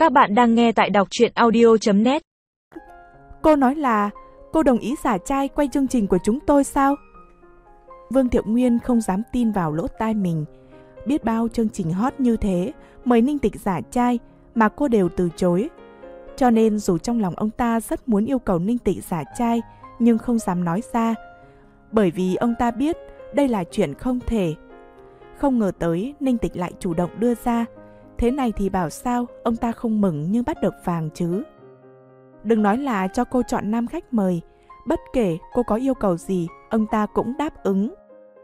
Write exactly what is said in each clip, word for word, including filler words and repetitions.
Các bạn đang nghe tại đọc truyện audio chấm net. Cô nói là cô đồng ý giả trai quay chương trình của chúng tôi sao? Vương Thiệu Nguyên không dám tin vào lỗ tai mình. Biết bao chương trình hot như thế mời Ninh Tịch giả trai mà cô đều từ chối. Cho nên dù trong lòng ông ta rất muốn yêu cầu Ninh Tịch giả trai nhưng không dám nói ra. Bởi vì ông ta biết đây là chuyện không thể. Không ngờ tới Ninh Tịch lại chủ động đưa ra. Thế này thì bảo sao ông ta không mừng như bắt được vàng chứ. Đừng nói là cho cô chọn nam khách mời, bất kể cô có yêu cầu gì, ông ta cũng đáp ứng.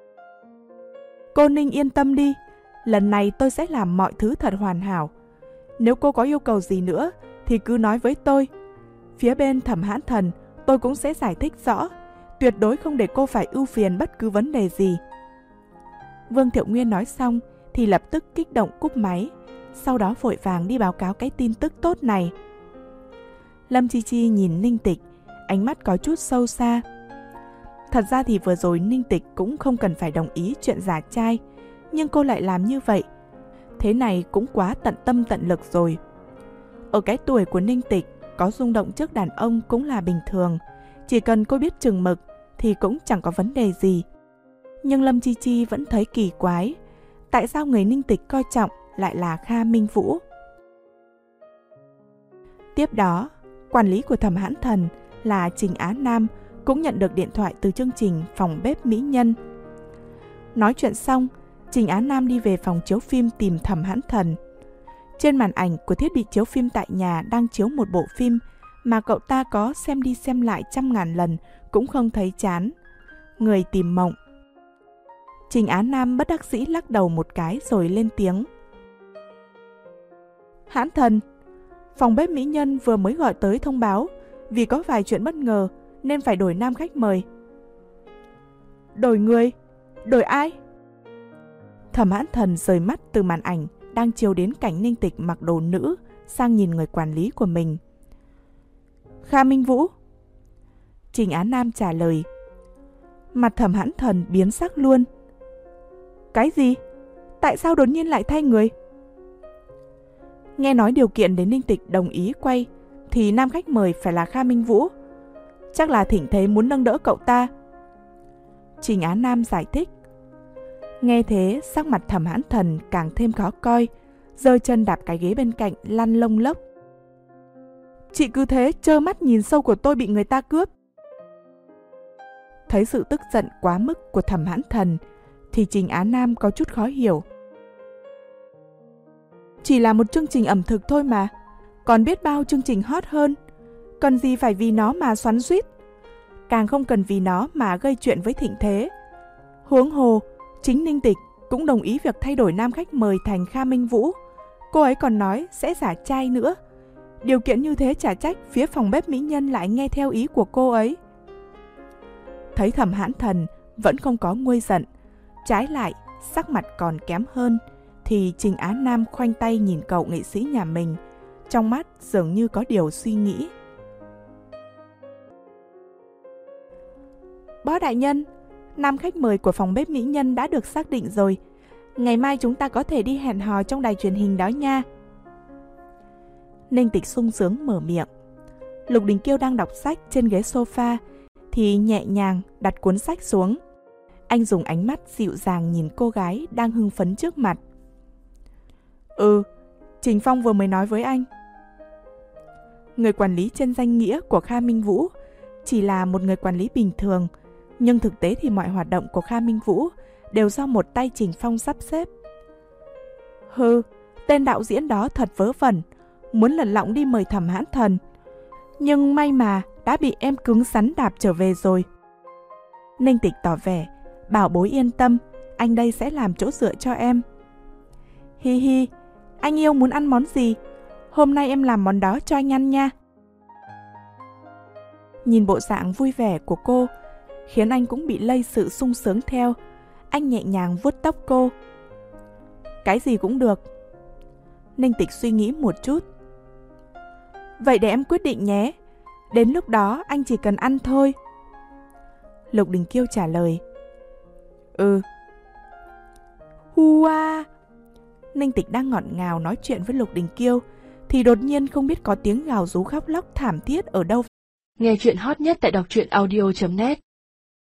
Cô Ninh yên tâm đi, lần này tôi sẽ làm mọi thứ thật hoàn hảo. Nếu cô có yêu cầu gì nữa thì cứ nói với tôi. Phía bên Thẩm Hãn Thần tôi cũng sẽ giải thích rõ, tuyệt đối không để cô phải ưu phiền bất cứ vấn đề gì. Vương Thiệu Nguyên nói xong thì lập tức kích động cúp máy, sau đó vội vàng đi báo cáo cái tin tức tốt này. Lâm Chi Chi nhìn Ninh Tịch, ánh mắt có chút sâu xa. Thật ra thì vừa rồi Ninh Tịch cũng không cần phải đồng ý chuyện giả trai, nhưng cô lại làm như vậy. Thế này cũng quá tận tâm tận lực rồi. Ở cái tuổi của Ninh Tịch, có rung động trước đàn ông cũng là bình thường. Chỉ cần cô biết chừng mực thì cũng chẳng có vấn đề gì. Nhưng Lâm Chi Chi vẫn thấy kỳ quái. Tại sao người Ninh Tịch coi trọng lại là Kha Minh Vũ? Tiếp đó, quản lý của Thẩm Hãn Thần là Trình Á Nam cũng nhận được điện thoại từ chương trình Phòng Bếp Mỹ Nhân. Nói chuyện xong, Trình Á Nam đi về phòng chiếu phim tìm Thẩm Hãn Thần. Trên màn ảnh của thiết bị chiếu phim tại nhà đang chiếu một bộ phim mà cậu ta có xem đi xem lại trăm ngàn lần cũng không thấy chán. Người tìm mộng. Trình Á Nam bất đắc dĩ lắc đầu một cái rồi lên tiếng. Hãn Thần, Phòng Bếp Mỹ Nhân vừa mới gọi tới thông báo vì có vài chuyện bất ngờ nên phải đổi nam khách mời. Đổi người? Đổi ai? Thẩm Hãn Thần rời mắt từ màn ảnh đang chiếu đến cảnh Ninh Tịch mặc đồ nữ sang nhìn người quản lý của mình. Kha Minh Vũ. Trình Á Nam trả lời. Mặt Thẩm Hãn Thần biến sắc luôn. Cái gì? Tại sao đột nhiên lại thay người? Nghe nói điều kiện để Ninh Tịch đồng ý quay thì nam khách mời phải là Kha Minh Vũ. Chắc là thỉnh thế muốn nâng đỡ cậu ta. Trình Á Nam giải thích. Nghe thế sắc mặt Thẩm Hãn Thần càng thêm khó coi, giơ chân đạp cái ghế bên cạnh lăn lông lốc. Chị cứ thế trơ mắt nhìn sâu của tôi bị người ta cướp. Thấy sự tức giận quá mức của Thẩm Hãn Thần thì Trình Á Nam có chút khó hiểu. Chỉ là một chương trình ẩm thực thôi mà, còn biết bao chương trình hot hơn. Cần gì phải vì nó mà xoắn xuýt, càng không cần vì nó mà gây chuyện với Thịnh Thế. Huống hồ, chính Ninh Tịch cũng đồng ý việc thay đổi nam khách mời thành Kha Minh Vũ. Cô ấy còn nói sẽ giả trai nữa. Điều kiện như thế chả trách phía Phòng Bếp Mỹ Nhân lại nghe theo ý của cô ấy. Thấy Thẩm Hãn Thần vẫn không có nguôi giận, trái lại sắc mặt còn kém hơn, thì Trình Á Nam khoanh tay nhìn cậu nghệ sĩ nhà mình, trong mắt dường như có điều suy nghĩ. Bó đại nhân, nam khách mời của Phòng Bếp Mỹ Nhân đã được xác định rồi. Ngày mai chúng ta có thể đi hẹn hò trong đài truyền hình đó nha. Ninh Tịch sung sướng mở miệng. Lục Đình Kiêu đang đọc sách trên ghế sofa thì nhẹ nhàng đặt cuốn sách xuống. Anh dùng ánh mắt dịu dàng nhìn cô gái đang hưng phấn trước mặt. Ừ, Trình Phong vừa mới nói với anh. Người quản lý trên danh nghĩa của Kha Minh Vũ chỉ là một người quản lý bình thường, nhưng thực tế thì mọi hoạt động của Kha Minh Vũ đều do một tay Trình Phong sắp xếp. Hừ, tên đạo diễn đó thật vớ vẩn, muốn lẩn lọng đi mời Thẩm Hãn Thần. Nhưng may mà đã bị em cứng rắn đạp trở về rồi. Ninh Tịch tỏ vẻ, bảo bối yên tâm, anh đây sẽ làm chỗ dựa cho em. Hi hi, anh yêu muốn ăn món gì? Hôm nay em làm món đó cho anh ăn nha. Nhìn bộ dạng vui vẻ của cô, khiến anh cũng bị lây sự sung sướng theo. Anh nhẹ nhàng vuốt tóc cô. Cái gì cũng được. Ninh Tịch suy nghĩ một chút. Vậy để em quyết định nhé. Đến lúc đó anh chỉ cần ăn thôi. Lục Đình Kiêu trả lời. Ừ. Hua. Ninh Tịch đang ngọt ngào nói chuyện với Lục Đình Kiêu thì đột nhiên không biết có tiếng gào rú khóc lóc thảm thiết ở đâu. Nghe chuyện hot nhất tại đọc truyện audio chấm net.